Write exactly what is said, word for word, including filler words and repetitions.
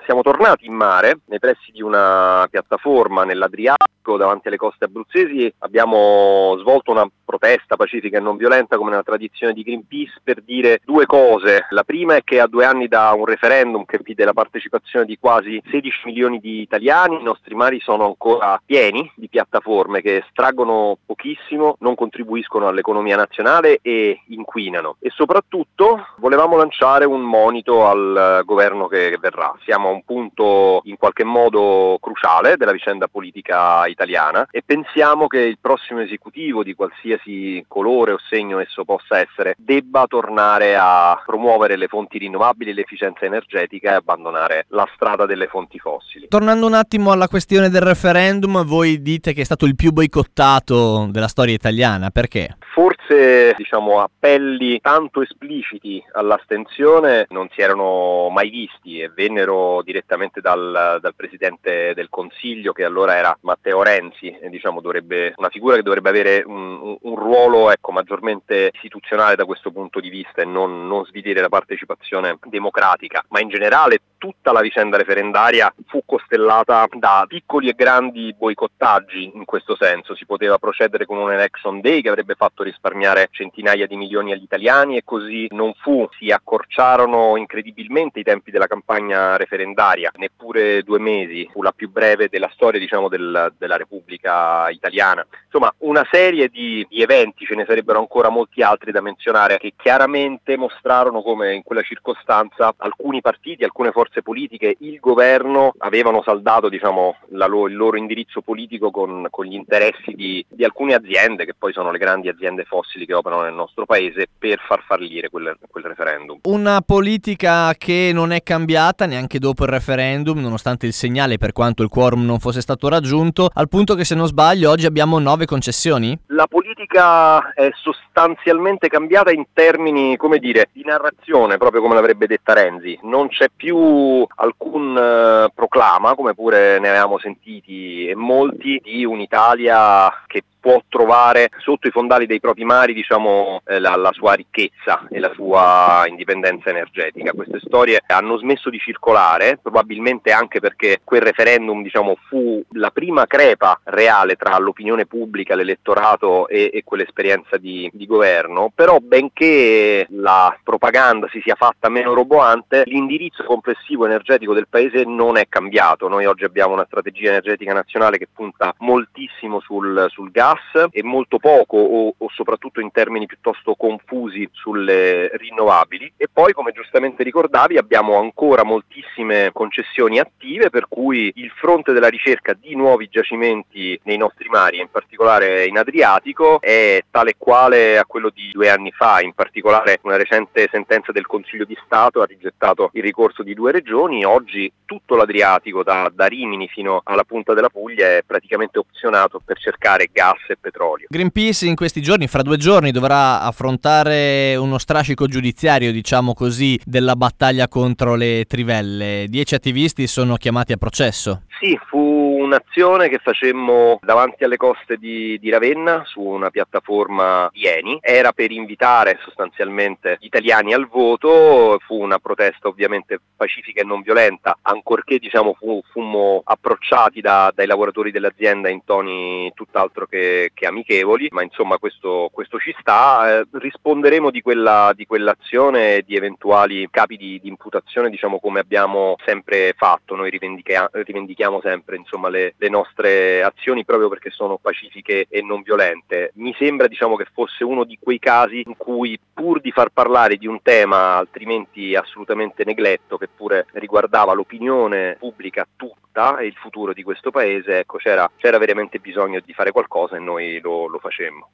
siamo tornati in mare, nei pressi di una piattaforma nell'Adriatico, davanti alle coste abruzzesi. Abbiamo svolto una protesta pacifica e non violenta come nella tradizione di Greenpeace per dire due cose. La prima è che a due anni da un referendum che vide la partecipazione di quasi sedici milioni di italiani, i nostri mari sono ancora pieni di piattaforme che estraggono pochissimo, non contribuiscono all'economia nazionale e inquinano. E soprattutto volevamo lanciare un monito al governo che verrà. Siamo a un punto in qualche modo cruciale della vicenda politica italiana e pensiamo che il prossimo esecutivo, di qualsiasi colore o segno esso possa essere, debba tornare a promuovere le fonti rinnovabili e l'efficienza energetica e abbandonare la strada delle fonti fossili. Tornando un attimo alla questione del referendum, voi dite che è stato il più boicottato della storia italiana, perché? Forse, diciamo, appelli tanto espliciti all'astensione non si erano mai visti e vennero direttamente dal, dal Presidente del Consiglio, che allora era Matteo Renzi, e diciamo dovrebbe una figura che dovrebbe avere un, un, un ruolo ecco, maggiormente istituzionale da questo punto di vista e non, non svidere la partecipazione democratica, ma in generale tutta la vicenda referendaria fu costellata da piccoli e grandi boicottaggi. In questo senso si poteva procedere con un election day che avrebbe fatto risparmiare centinaia di milioni agli italiani e così non fu. Si accorciarono incredibilmente i tempi della campagna referendaria, neppure due mesi, fu la più breve della storia diciamo del, della Repubblica Italiana. Insomma, una serie di, di eventi, ce ne sarebbero ancora molti altri da menzionare, che chiaramente mostrarono come in quella circostanza alcuni partiti, alcune forze politiche, il governo avevano saldato diciamo la lo, il loro indirizzo politico con, con gli interessi di, di alcune aziende che poi sono le grandi aziende fossili che operano nel nostro paese per far fallire quel, quel referendum. Una politica che non è cambiata neanche dopo il referendum, nonostante il segnale, per quanto il quorum non fosse stato raggiunto, al punto che, se non sbaglio, oggi abbiamo nove concessioni? La politica è sostanzialmente cambiata in termini, come dire, di narrazione, proprio come l'avrebbe detta Renzi. Non c'è più alcun uh, proclama, come pure ne avevamo sentiti e molti, di un'Italia che può trovare sotto i fondali dei propri mari diciamo eh, la, la sua ricchezza e la sua indipendenza energetica. Queste storie hanno smesso di circolare, probabilmente anche perché quel referendum diciamo fu la prima crepa reale tra l'opinione pubblica, l'elettorato e, e quell'esperienza di, di governo. Però benché la propaganda si sia fatta meno roboante, l'indirizzo complessivo energetico del paese non è cambiato. Noi oggi abbiamo una strategia energetica nazionale che punta moltissimo sul, sul gas e molto poco o, o soprattutto in termini piuttosto confusi sulle rinnovabili. E poi, come giustamente ricordavi, abbiamo ancora moltissime concessioni attive, per cui il fronte della ricerca di nuovi giacimenti nei nostri mari, in particolare in Adriatico, è tale quale a quello di due anni fa. In particolare una recente sentenza del Consiglio di Stato ha rigettato il ricorso di due regioni. Oggi tutto l'Adriatico, da, da Rimini fino alla punta della Puglia, è praticamente opzionato per cercare gas e petrolio. Greenpeace in questi giorni, fra due giorni, dovrà affrontare uno strascico giudiziario, diciamo così, della battaglia contro le trivelle. Dieci attivisti sono chiamati a processo. Sì, fu un'azione che facemmo davanti alle coste di, di Ravenna su una piattaforma di Eni. Era per invitare sostanzialmente gli italiani al voto. Fu una protesta ovviamente pacifica e non violenta, ancorché diciamo fu, fummo approcciati da, dai lavoratori dell'azienda in toni tutt'altro che, che amichevoli, ma insomma questo, questo ci sta. Eh, risponderemo di quella di quell'azione e di eventuali capi di, di imputazione, diciamo come abbiamo sempre fatto. Noi rivendica, rivendichiamo sempre insomma le, le nostre azioni proprio perché sono pacifiche e non violente. Mi sembra diciamo che fosse uno di quei casi in cui, pur di far parlare di un tema altrimenti assolutamente negletto, che pure riguardava l'opinione pubblica tutta e il futuro di questo paese, ecco c'era, c'era veramente bisogno di fare qualcosa e noi lo, lo facemmo.